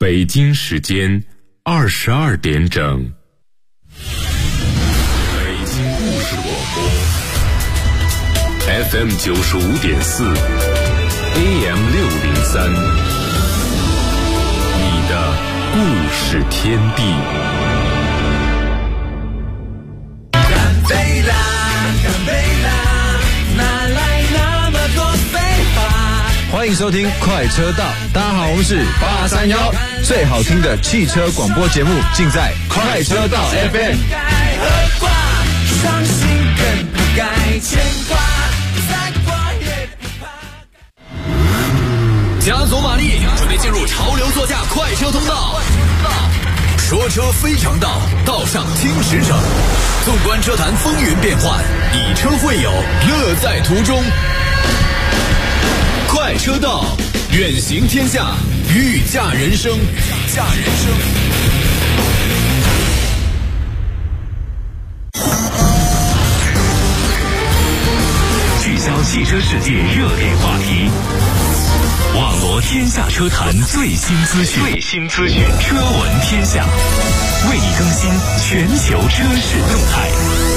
北京时间22点整。北京故事广播 FM 95.4 AM 603，你的故事天地。 干杯啦，干杯啦，哪来那么多废话？ 欢迎收听快车道，大家好，我们是831，最好听的汽车广播节目尽在快车道 FM。 该喝挂，伤心更不该牵挂，再挂也不怕。 加足马力，准备进入潮流座驾快车通道。说车非常道，道上听实诚。纵观车坛风云变幻，以车会友，乐在途中。快车道，远行天下，御驾人生，御驾人生。 聚焦汽车世界热点话题，网罗天下车坛最新资讯，车闻天下，为你更新全球车市动态。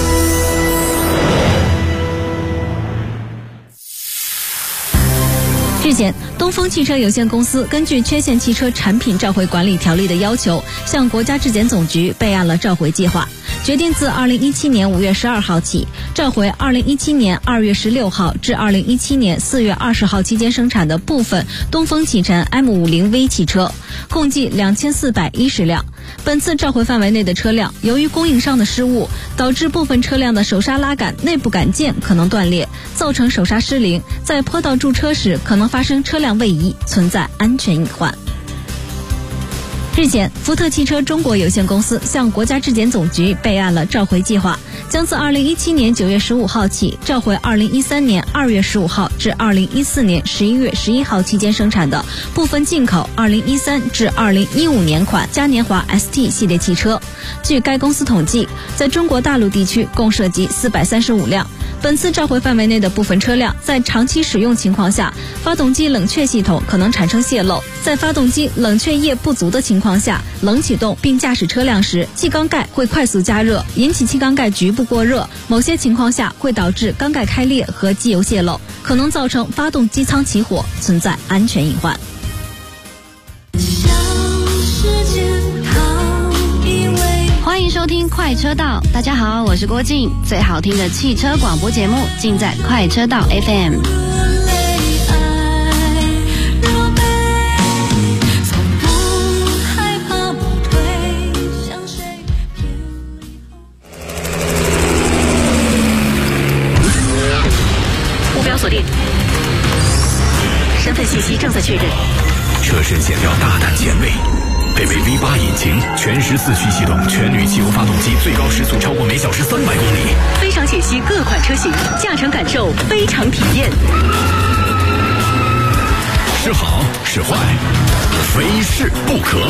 日前，东风汽车有限公司根据《缺陷汽车产品召回管理条例》的要求，向国家质检总局备案了召回计划，决定自2017年5月12号起，召回2017年2月16号至2017年4月20号期间生产的部分东风启辰 M50V 汽车，共计2410辆。本次召回范围内的车辆，由于供应商的失误，导致部分车辆的手刹拉杆内部杆件可能断裂，造成手刹失灵，在坡道驻车时可能发生车辆位移，存在安全隐患。日前，福特汽车中国有限公司向国家质检总局备案了召回计划，将自2017年9月15号起召回2013年2月15号至2014年11月11号期间生产的部分进口2013至2015年款嘉年华 ST 系列汽车。据该公司统计，在中国大陆地区共涉及435辆。本次召回范围内的部分车辆，在长期使用情况下，发动机冷却系统可能产生泄漏，在发动机冷却液不足的情况下，冷启动并驾驶车辆时，气缸盖会快速加热，引起气缸盖局部过热，某些情况下会导致缸盖开裂和机油泄漏，可能造成发动机舱起火，存在安全隐患。 欢迎收听快车道，大家好，我是郭静，最好听的汽车广播节目尽在快车道 FM。 目标锁定，身份信息正在确认。 车身线条大胆前卫，配备 V8 引擎，全时4驱系统，全铝汽油发动机，最高时速超过每小时300公里。 非常解析各款车型，驾乘感受非常体验。 是好是坏，非试不可。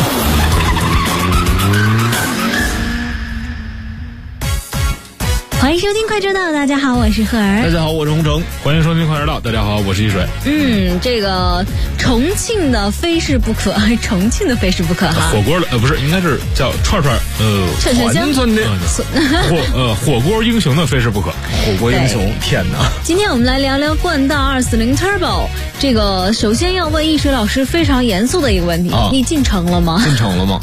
欢迎收听快车道，大家好，我是赫儿。 大家好，我是洪城。 欢迎收听快车道，大家好，我是一水。 这个重庆的非试不可，重庆的非试不可哈。 火锅的不是，应该是叫串串串村的火锅英雄的非试不可。 火锅英雄，天哪！ 今天我们来聊聊冠道240 Turbo。这个首先要问一水老师非常严肃的一个问题：你进城了吗？ 进城了吗？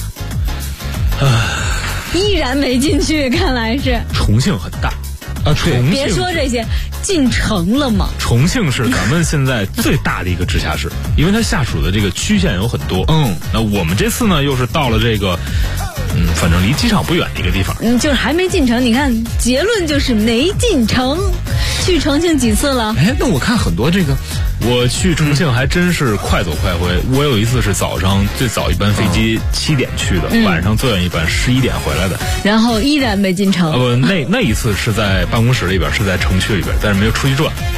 依然没进去，看来是。 重庆很大啊， 别说这些，进城了吗？ 重庆是咱们现在最大的一个直辖市，因为它下属的这个区县有很多。那我们这次呢，又是到了这个，反正离机场不远的一个地方。 就是还没进城，你看结论就是没进城。去重庆几次了？ 那我看很多这个。 我去重庆还真是快走快回。我有一次是早上最早一班飞机7点去的，晚上最晚一班11点回来的， 然后依然没进城。 那一次是在办公室里边，是在城区里边，但是没有出去转。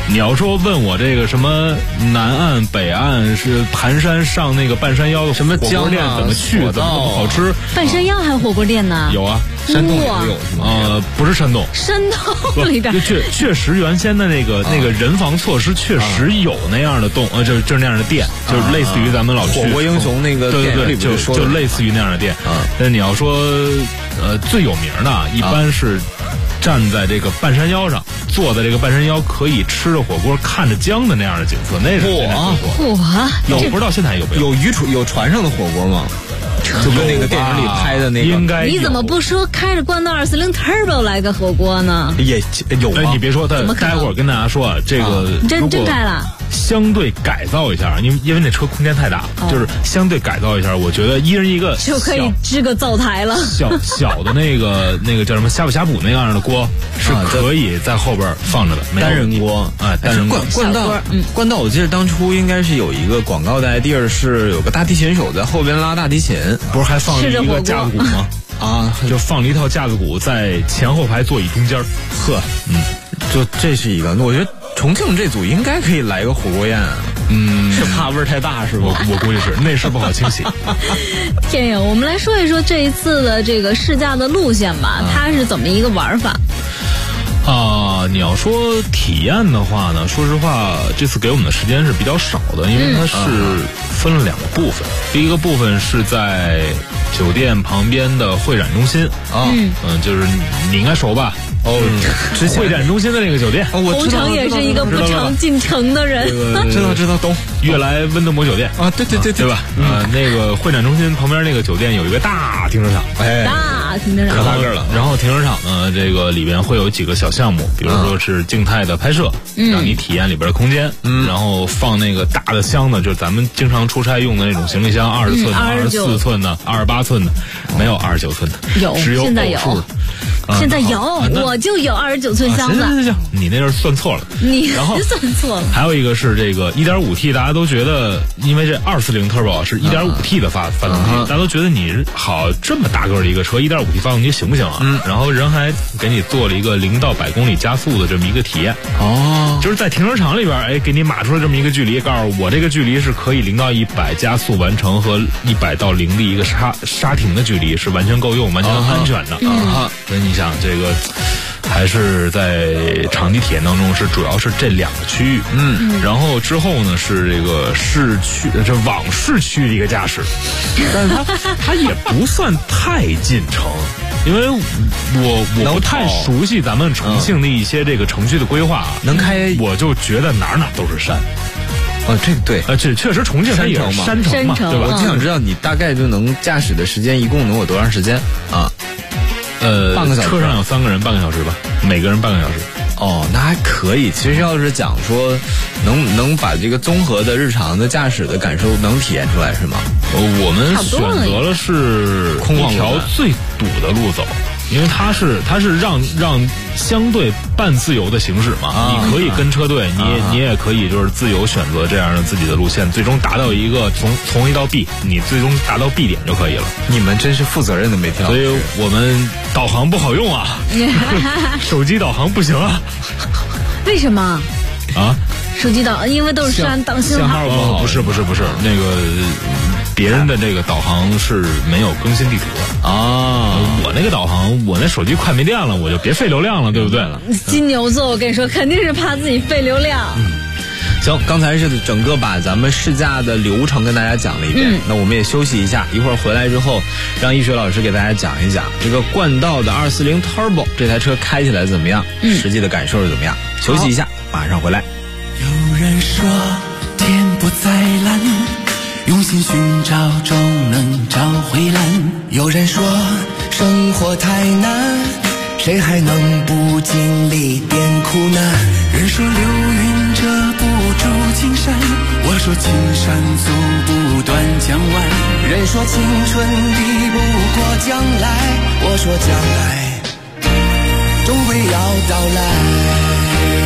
你要说问我这个什么南岸北岸是盘山上那个半山腰的什么火锅店怎么去，怎么不好吃？ 半山腰还有火锅店呢？ 有啊， 山洞里有是吗？ 不是山洞， 山洞里边确实原先的那个人防措施确实有那样的洞，就是那样的店，就是类似于咱们老去火锅英雄那个对对对，就类似于那样的店。但你要说最有名的，一般是站在这个半山腰上，坐在这个半山腰可以吃着火锅看着江的那样的景色，那是不知道现在有没有有船上的火锅吗？就跟那个电影里拍的那个， 应该你怎么不说开着冠道240 Turbo 来个火锅呢？ 也有吗？ 你别说，待会儿跟大家说这个真开了。 相对改造一下，因为那车空间太大，就是相对改造一下，我觉得一人一个就可以支个灶台了。 小的那个叫什么呷哺呷哺那样的锅是可以在后边放着的， 单人锅啊，单人锅。冠道，我记得当初应该是有一个广告的 idea 是有个大提琴手在后边拉大提琴， 不是还放了一个架子鼓吗？就放了一套架子鼓在前后排座椅中间。 就这是一个，我觉得重庆这组应该可以来个火锅宴。是怕味儿太大是吧？ 我估计是内饰不好清洗。 天呀，我们来说一说这一次的这个试驾的路线吧，它是怎么一个玩法？ 你要说体验的话呢，说实话，这次给我们的时间是比较少的，因为它是分了2个部分。第一个部分是在酒店旁边的会展中心就是你应该熟吧？会展中心的那个酒店， 红城也是一个不常进城的人， 知道懂。 悦来温德摩酒店啊，对吧？那个会展中心旁边那个酒店有一个大停车场， 大停车场可大个了。 然后停车场呢，这个里边会有几个小项目，比如说是静态的拍摄，让你体验里边的空间，然后放那个大的箱子，就是咱们经常出差用的那种行李箱，20寸的、24寸的、28寸的，没有29寸的，只有现在有。现在有，我就有29寸箱子。 行，你那是算错了， 你算错了。 还有一个是这个 1.5T， 大家都觉得，因为这240 Turbo 是 1.5T 的发动机，大家都觉得你好这么大个的一个车 1.5T 发动机行不行啊？然后人还给你做了一个0到100公里加速的这么一个体验。就是在停车场里边，给你码出了这么一个距离，告诉我这个距离是可以0到100加速完成和100到0的一个刹停的距离是完全够用、完全安全的。所以你想这个还是在场地体验当中是主要是这2个区域，然后之后呢是这个市区往市区的一个驾驶，但是它也不算太进城，因为我不太熟悉咱们重庆的一些这个城区的规划，能开我就觉得哪都是山。 这对， 这确实重庆它也是山城嘛，对吧？ 我就想知道你大概就能驾驶的时间一共能有多长时间啊？半个小时， 车上有3个人，半个小时吧，每个人半个小时。 那还可以。其实要是讲说能把这个综合的日常的驾驶的感受能体验出来是吗？ 我们选择了是一条最堵的路走，因为它是让相对半自由的行驶嘛，你可以跟车队，你也可以就是自由选择这样的自己的路线，最终达到一个从A 到 B， 你最终达到 B 点就可以了。 你们真是负责任的每天。 所以我们导航不好用啊，手机导航不行啊。 为什么？手机导因为都是山，当信号不好。不是，那个别人的这个导航是没有更新地图的我那个导航，我那手机快没电了，我就别费流量了，对不对？ 金牛座，我跟你说，肯定是怕自己费流量。 行，刚才是整个把咱们试驾的流程跟大家讲了一遍，那我们也休息一下，一会儿回来之后，让易学老师给大家讲一讲这个冠道的240 Turbo 这台车开起来怎么样，实际的感受是怎么样。休息一下，马上回来。 有人说天不再蓝，用心寻找终能找回蓝。有人说生活太难，谁还能不经历点苦难？人说流云遮不住青山，我说青山阻不断江湾。人说青春抵不过将来，我说将来终归要到来。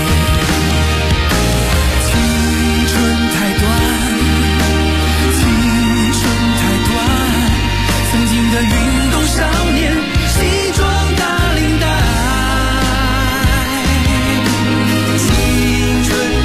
的运动少年，西装大领带，青春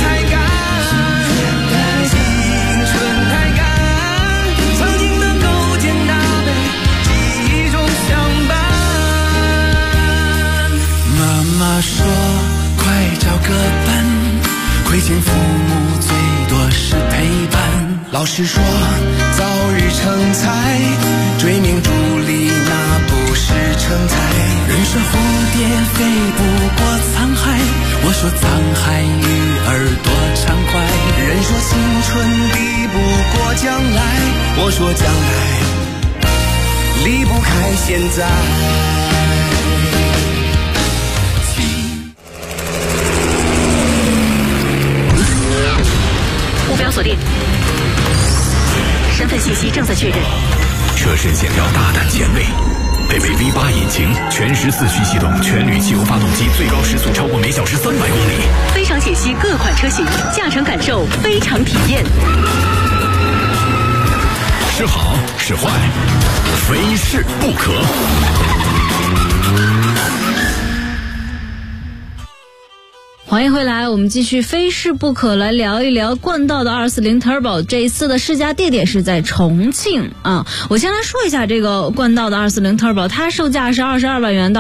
亏欠父母最多是陪伴。老师说早日成才，追名逐利那不是成才。人说蝴蝶飞不过沧海，我说沧海鱼儿多畅快。人说青春抵不过将来，我说将来离不开现在。 目标锁定，身份信息正在确认。 车身线条大胆前卫，配备 V8 引擎，全时4驱系统，全铝汽油发动机，最高时速超过每小时300公里。 非常解析各款车型，驾乘感受非常体验。 是好是坏，非试不可。 欢迎回来，我们继续非试不可来聊一聊冠道的240 Turbo。这一次的试驾地点是在重庆啊。我先来说一下这个冠道的240 Turbo， 它售价是22万元到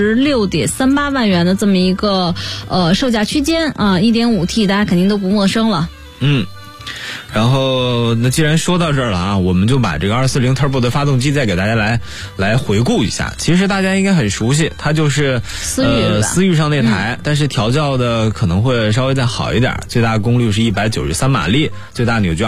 26.38万元的这么一个售价区间啊。1.5T 大家肯定都不陌生了。 然后那既然说到这儿了啊，我们就把这个240 Turbo 的发动机再给大家来回顾一下。其实大家应该很熟悉，它就是思域上那台，但是调教的可能会稍微再好一点，最大功率是193马力，最大扭矩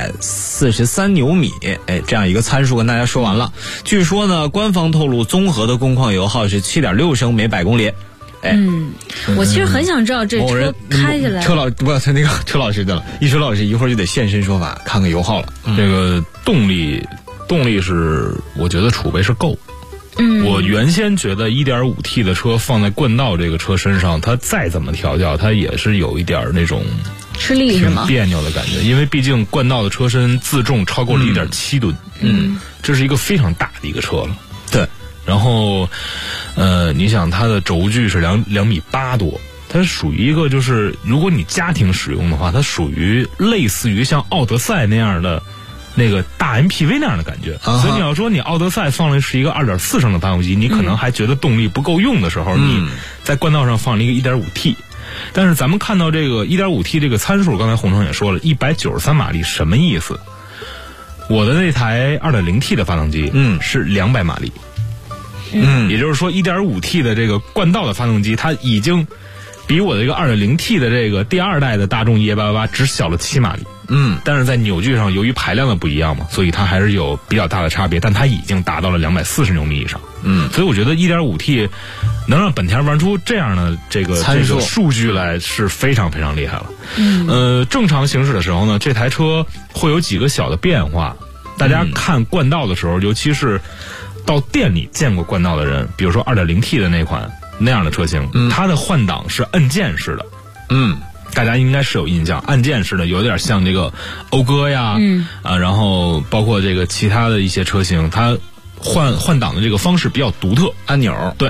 243牛米，这样一个参数跟大家说完了。据说呢，官方透露综合的工况油耗是 7.6 升每百公里。 我其实很想知道这车开起来， 车老师的了，一水老师一会儿就得现身说法，看看油耗了。 这个动力是我觉得储备是够。我原先觉得 1.5T 的车放在冠道这个车身上，它再怎么调教，它也是有一点那种吃力是吗？ 挺别扭的感觉，因为毕竟冠道的车身自重超过了1.7吨，这是一个非常大的一个车了。 对。 然后，你想它的轴距是2.8米多，它属于一个就是如果你家庭使用的话，它属于类似于像奥德赛那样的那个大 MPV 那样的感觉。所以你要说你奥德赛放的是一个2.4升的发动机，你可能还觉得动力不够用的时候，你在冠道上放了一个 1.5T。但是咱们看到这个 1.5T 这个参数，刚才洪成也说了193马力，什么意思？我的那台 2.0T 的发动机是200马力。也就是说 1.5T 的这个冠道的发动机，它已经比我的这个 2.0T 的这个第二代的大众 EA888 只小了7马力。但是在扭矩上由于排量的不一样嘛，所以它还是有比较大的差别，但它已经达到了240牛米以上。所以我觉得 1.5T 能让本田玩出这样的这个数据来是非常非常厉害了。正常行驶的时候呢，这台车会有几个小的变化。大家看冠道的时候，尤其是到店里见过冠道的人，比如说 2.0T 的那样的车型，它的换挡是按键式的。大家应该是有印象，按键式的有点像这个讴歌呀，然后包括这个其他的一些车型，它换挡的这个方式比较独特， 按钮对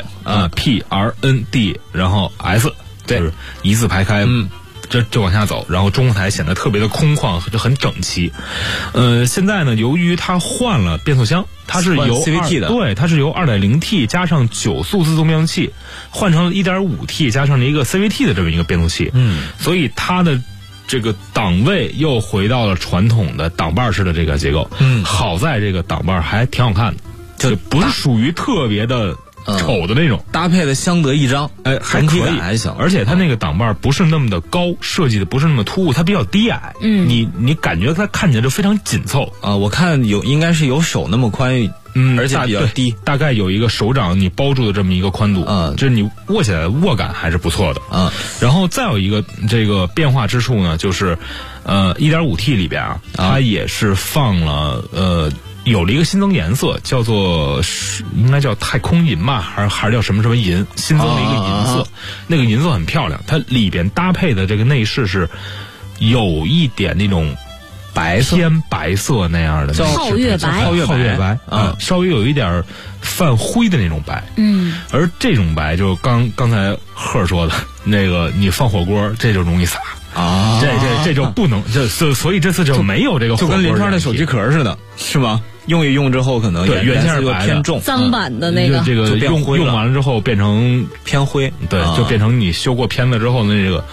，PRND 然后 S， 就是一字排开。就往下走，然后中控台显得特别的空旷，就很整齐。现在呢，由于它换了变速箱，它是由 CVT 的， 对，它是由 2.0T 加上9速自动变速器换成了 1.5T 加上了一个 CVT 的这么一个变速器。所以它的这个档位又回到了传统的挡把式的这个结构。好在这个挡把还挺好看的，就不是属于特别的丑的那种， 搭配的相得益彰， 还可以， 还行。 而且它那个挡把不是那么的高，设计的不是那么突兀，它比较低矮。你感觉它看起来就非常紧凑啊。我看应该是有手那么宽，而且比较低， 大概有一个手掌你包住的这么一个宽度。就是你握起来的握感还是不错的。然后再有一个这个变化之处呢，就是1.5T 里边它也是放了有了一个新增颜色，叫做应该叫太空银吧，还是叫什么银，新增了一个银色。那个银色很漂亮，它里边搭配的这个内饰是有一点那种白色偏白色那样的， 皓月白稍微有一点泛灰的那种白。而这种白就刚才贺说的那个，你放火锅这就容易洒这就不能，所以这次就没有这个火锅， 就跟林川的手机壳似的，是吗？用一用之后，可能原先是偏重， 脏版的那个， 这个用完了之后变成偏灰， 对，就变成你修过片子之后的那个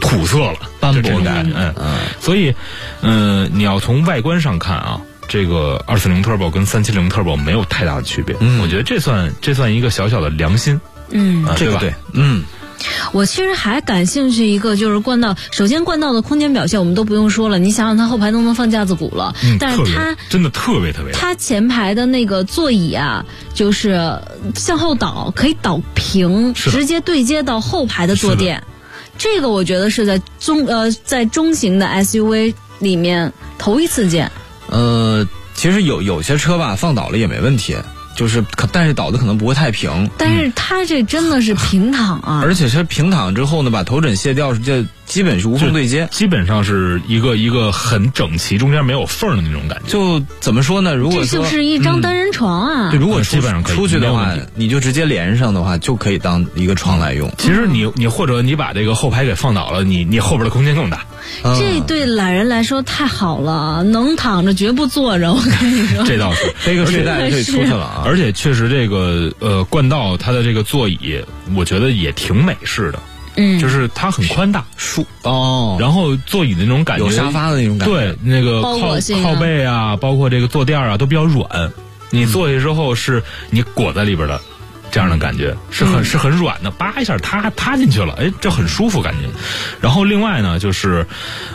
土色了， 斑驳感。 所以你要从外观上看啊，这个240 Turbo 跟370 Turbo 没有太大的区别。我觉得这算一个小小的良心。 这个对。 我其实还感兴趣一个就是冠道，首先冠道的空间表现我们都不用说了，你想想它后排都能放架子鼓了，但是它真的特别它前排的那个座椅啊，就是向后倒可以倒平，直接对接到后排的坐垫，这个我觉得是在中型的 SUV 里面头一次见。 其实有些车吧放倒了也没问题。但是倒的可能不会太平， 但是它这真的是平躺啊， 而且是平躺之后呢，把头枕卸掉，这基本是无缝对接， 基本上是一个很整齐，中间没有缝的那种感觉。 就怎么说呢？如果说这就是一张单人床啊， 对，如果基本上出去的话，你就直接连上的话，就可以当一个床来用。 其实你或者你把这个后排给放倒了，你后边的空间更大。 这对懒人来说太好了，能躺着绝不坐着。我跟你说， 这倒是背个睡袋可以出去了啊。 而且确实这个冠道它的这个座椅，我觉得也挺美式的。就是它很宽大，然后座椅的那种感觉， 有沙发的那种感觉， 对，那个靠背啊，包括这个坐垫啊，都比较软。你坐下之后是你裹在里边的这样的感觉，是很软的，叭一下塌进去了，哎，这很舒服感觉。然后另外呢，就是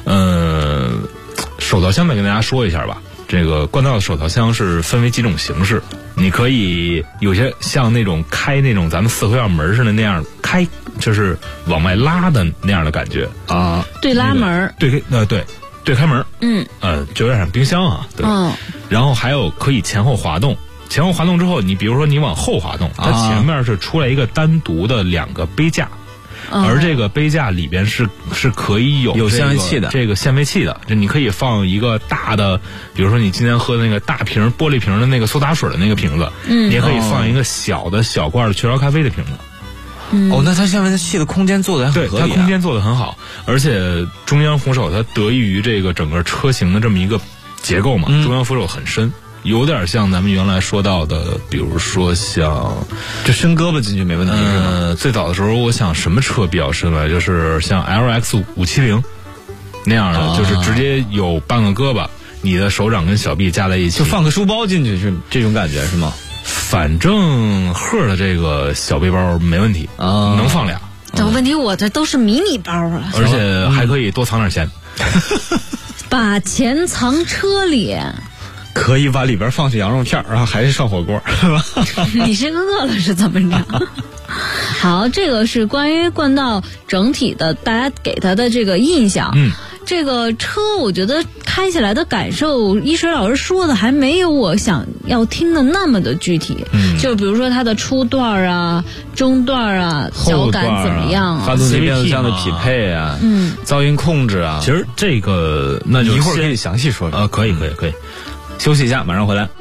手套箱再跟大家说一下吧。这个冠道的手套箱是分为几种形式，你可以有些像那种开那种咱们四合院门似的那样开，就是往外拉的那样的感觉啊， 对拉门， 对开门，就有点像冰箱啊，对。然后还有可以前后滑动，前后滑动之后，你比如说你往后滑动，它前面是出来一个单独的2个杯架。而这个杯架里边是可以有纤维器的， 这个纤维器的，就你可以放一个大的，比如说你今天喝的那个大瓶玻璃瓶的那个苏打水的那个瓶子，你也可以放一个小罐的雀巢咖啡的瓶子。 那它纤维器的空间做的很合理， 对，它空间做的很好，而且中央扶手它得益于这个整个车型的这么一个结构嘛，中央扶手很深。有点像咱们原来说到的，比如说像这伸胳膊进去没问题是吗？ 最早的时候我想什么车比较深了，就是像 LX 570那样的，就是直接有半个胳膊，你的手掌跟小臂加在一起， 就放个书包进去，是这种感觉是吗？ 反正赫的这个小背包没问题能放俩。 但问题我这都是迷你包啊， 而且还可以多藏点钱， 把钱藏车里。 可以把里边放起羊肉片，然后还是上火锅。 你是饿了是怎么着？好，这个是关于冠道整体的大家给他的这个印象。这个车我觉得开起来的感受，一水老师说的还没有我想要听的那么的具体。就比如说它的初段啊、中段啊、脚感怎么样啊？ 发动机变速箱的匹配啊，噪音控制啊。 其实这个那就一会儿可以详细说说。 可以。 休息一下，马上回来。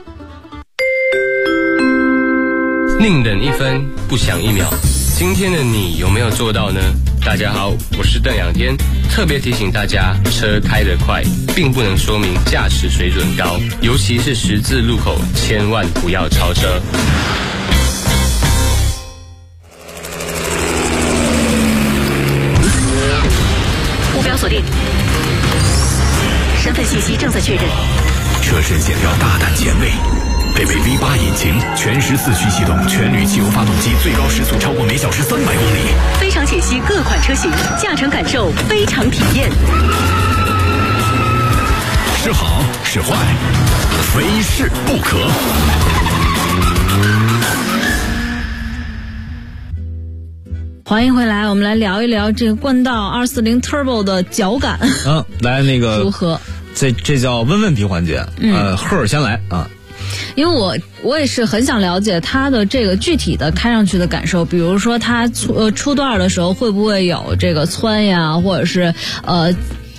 宁等一分，不想1秒。今天的你有没有做到呢？大家好，我是邓仰天，特别提醒大家，车开得快，并不能说明驾驶水准高，尤其是十字路口，千万不要超车。 目标锁定，身份信息正在确认。 车身线条大胆前卫，配备 V8 引擎，全时4驱系统，全铝汽油发动机，最高时速超过每小时300公里。 非常解析各款车型，驾乘感受非常体验。 是好是坏，非试不可。 欢迎回来，我们来聊一聊这个冠道240 Turbo 的脚感。 来那个如何？ 这叫问问题环节。赫尔先来啊。 因为我也是很想了解它的这个具体的开上去的感受，比如说它出段的时候会不会有这个窜呀，或者是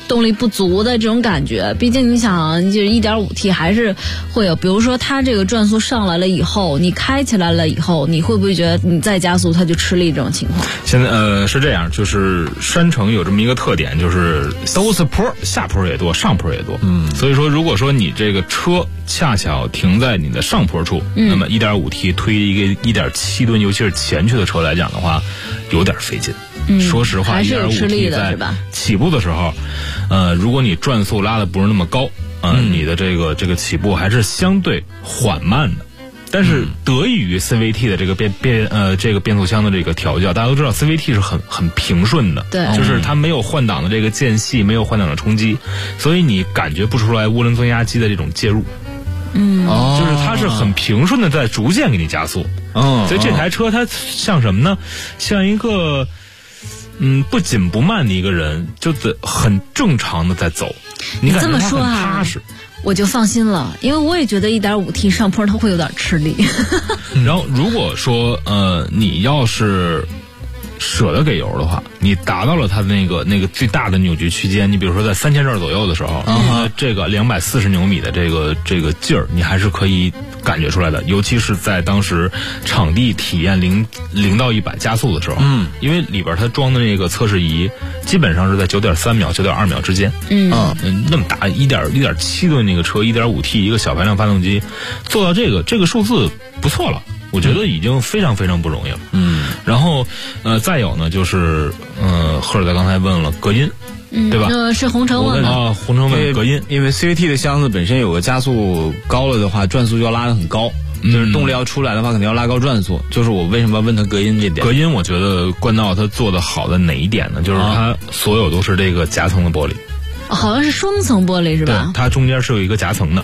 动力不足的这种感觉。毕竟你想，就是 1.5T 还是会有，比如说它这个转速上来了以后，你开起来了以后，你会不会觉得你再加速它就吃力这种情况？ 现在是这样，就是山城有这么一个特点，就是都是坡，下坡也多，上坡也多。所以说如果说你这个车恰巧停在你的上坡处，那么 1.5T 推一个1.7吨，尤其是前驱的车来讲的话，有点费劲。说实话， 1.5T 在起步的时候，如果你转速拉的不是那么高，你的这个起步还是相对缓慢的。但是得益于 CVT 的这个变速箱的这个调教，大家都知道 CVT 是很平顺的， 对， 就是它没有换挡的这个间隙，没有换挡的冲击，所以你感觉不出来涡轮增压机的这种介入。就是它是很平顺的在逐渐给你加速。所以这台车它像什么呢？像一个不紧不慢的一个人，就很正常的在走。你感觉它很踏实， 我就放心了，因为我也觉得 1.5T 上坡它会有点吃力。 然后如果说你要是舍得给油的话，你达到了它那个最大的扭矩区间，你比如说在3000转左右的时候，这个240牛米的这个劲儿，你还是可以感觉出来的。尤其是在当时场地体验0到100加速的时候，因为里边它装的那个测试仪基本上是在9.3秒、9.2秒之间。那么大1.7吨那个车，1.5T 一个小排量发动机，做到这个数字不错了。我觉得已经非常非常不容易了。然后再有呢，就是赫尔在刚才问了隔音，对吧？ 是红城问啊，红城问隔音， 因为 CVT 的箱子本身有个加速高了的话，转速就要拉得很高，就是动力要出来的话，肯定要拉高转速。就是我为什么要问他隔音这点？ 隔音，我觉得冠道它做的好的哪一点呢？就是它所有都是这个夹层的玻璃， 好像是双层玻璃是吧？ 对，它中间是有一个夹层的。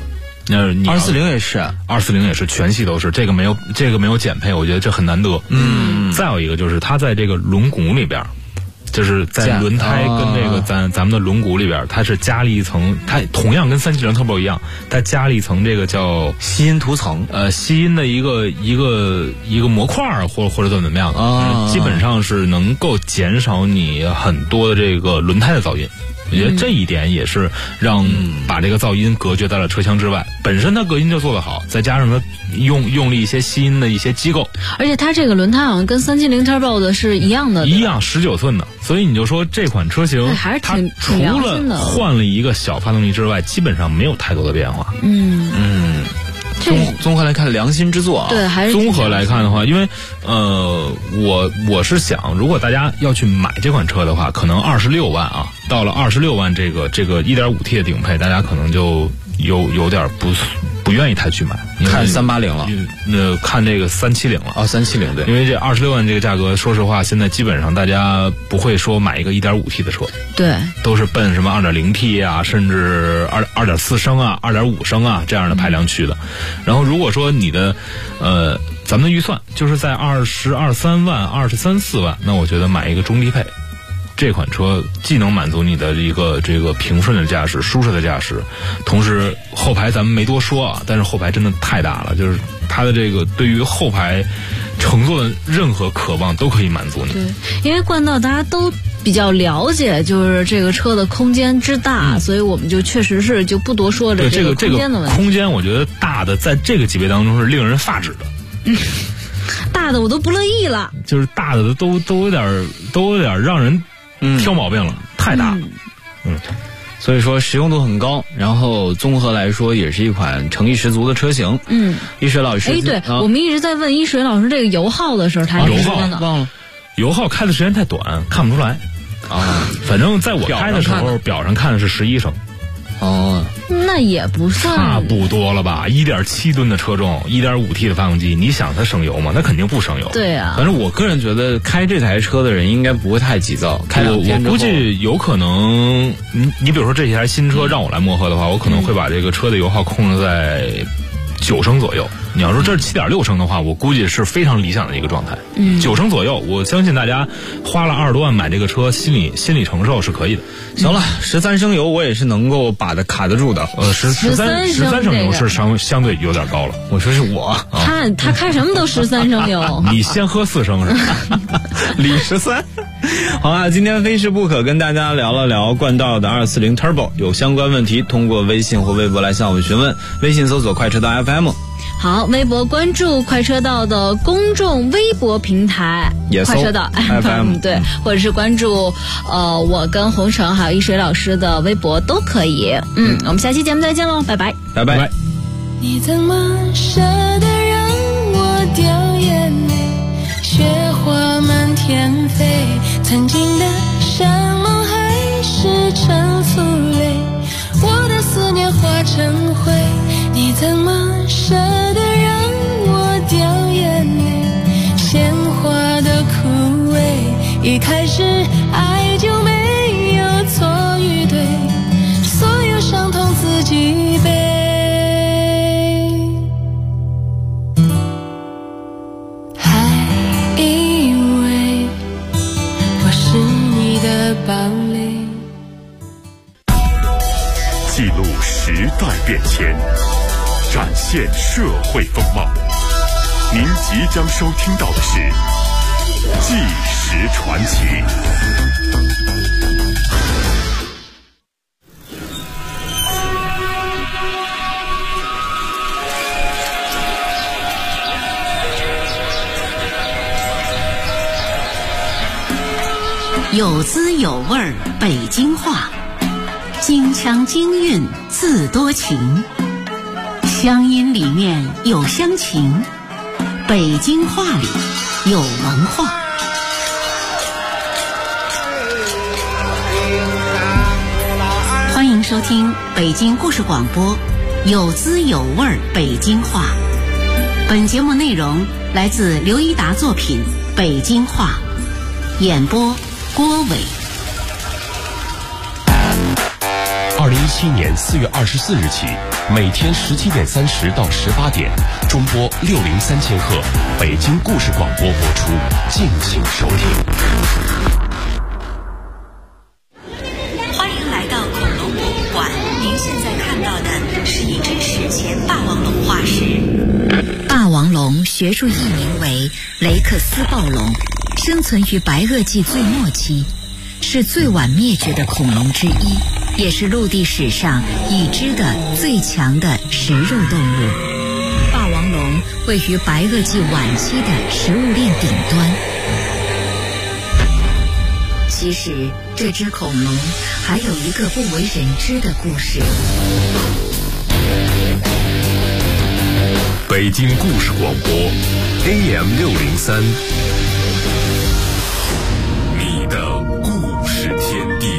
240也是 ，240也是，全系都是，这个没有减配，我觉得这很难得。再有一个就是它在这个轮毂里边，就是在轮胎跟这个咱们的轮毂里边，它是加了一层，它同样跟370 Turbo 一样，它加了一层这个叫吸音涂层， 吸音的一个模块或者怎么样的，基本上是能够减少你很多的这个轮胎的噪音。我觉得这一点也是让把这个噪音隔绝在了车厢之外。本身它隔音就做得好，再加上它用了一些吸音的一些机构， 而且它这个轮胎好像跟370 Turbo 的是一样的， 一样19寸的。所以你就说这款车型，它除了换了一个小发动机之外，基本上没有太多的变化。 综合来看，良心之作啊。 对，还是综合来看的话，因为我是想，如果大家要去买这款车的话，可能26万啊，到了26万这个 1.5T 的顶配，大家可能就有点不愿意太去买， 看380了， 看这个370了啊，370对， 因为这26万这个价格，说实话，现在基本上大家不会说买一个 1.5T 的车， 对， 都是奔什么 2.0T 啊，甚至2.4升啊、2.5升啊这样的排量去的。然后如果说你的咱们的预算就是在23万、23、24万，那我觉得买一个中低配。这款车既能满足你的一个这个平顺的驾驶、舒适的驾驶，同时后排咱们没多说啊，但是后排真的太大了，就是它的这个对于后排乘坐的任何渴望都可以满足你。 对，因为冠道大家都比较了解，就是这个车的空间之大，所以我们就确实是就不多说了这个空间的问题。 空间我觉得大的在这个级别当中是令人发指的。 大的我都不乐意了， 就是大的都有点让人挑毛病了，太大了。 所以说实用度很高，然后综合来说也是一款诚意十足的车型。一水老师， 对，我们一直在问一水老师这个油耗的时候，他油耗忘了， 油耗开的时间太短，看不出来啊。反正在我开的时候，表上看的是11升。 那也不算差不多了吧？1.7吨的车重，1.5T 的发动机，你想它省油吗？它肯定不省油。 对啊， 反正我个人觉得开这台车的人应该不会太急躁。开2天之后， 我估计有可能，你比如说这台新车让我来磨合的话，我可能会把这个车的油耗控制在9升左右。你要说这是7.6升的话，我估计是非常理想的一个状态。9升左右，我相信大家花了20多万买这个车，心理承受是可以的。 行了，13升油我也是能够卡得住的。 13升油是相对有点高了。 我说是我， 他看他开什么都13升油。 你先喝4升是吧？ 李13。好啊，今天非试不可跟大家聊了聊冠道的240 Turbo， 有相关问题通过微信或微博来向我们询问，微信搜索快车道 FM。 好，微博关注快车道的公众微博平台，快车道 FM 对，或者是关注我跟洪城还有一水老师的微博都可以。我们下期节目再见喽，拜拜， 拜拜。 你怎么舍得让我掉眼泪？雪花满天飞，曾经的山盟海誓成负累，我的思念化成灰。你怎么舍得让我掉眼泪？鲜花的枯萎，一开始爱就没有错与对，所有伤痛自己背。还以为我是你的堡垒， 记录时代变迁，展现社会风貌。您即将收听到的是《纪实传奇》。 有滋有味儿，北京话，京腔京韵自多情，乡音里面有乡情，北京话里有文化。欢迎收听北京故事广播，有滋有味儿北京话。本节目内容来自刘一达作品《北京话》，演播郭伟。 2017年4月24日起，每天17点30到18点，中波603千赫，北京故事广播播出，敬请收听。 欢迎来到恐龙博物馆，您现在看到的是一只史前霸王龙化石。霸王龙学术译名为雷克斯暴龙，生存于白垩纪最末期，是最晚灭绝的恐龙之一，也是陆地史上已知的最强的食肉动物。霸王龙位于白垩纪晚期的食物链顶端。其实这只恐龙还有一个不为人知的故事。 北京故事广播 AM603，你的故事天地。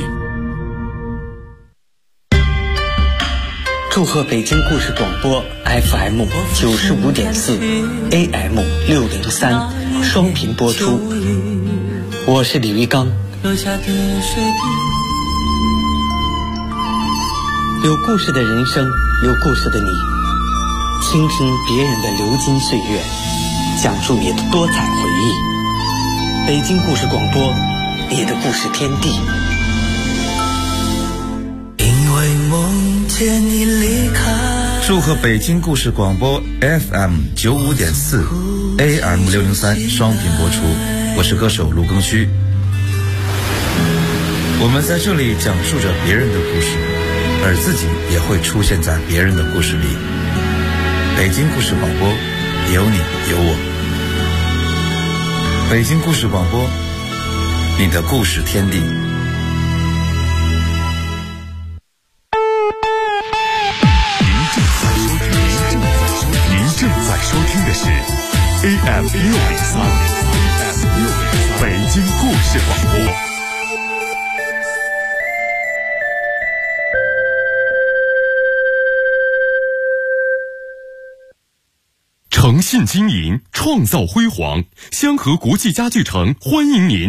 祝贺北京故事广播 FM 95.4 AM 603双频播出。我是李玉刚。有故事的人生，有故事的你，倾听别人的流金岁月，讲述你的多彩回忆。北京故事广播，你的故事天地。 因为梦见你离开。祝贺北京故事广播 FM 95.4 AM 603双频播出。我是歌手卢庚戌。我们在这里讲述着别人的故事，而自己也会出现在别人的故事里。北京故事广播，有你有我。北京故事广播，你的故事天地。 您正在收听的是 AM603北京故事广播。诚信经营，创造辉煌。香河国际家具城欢迎您。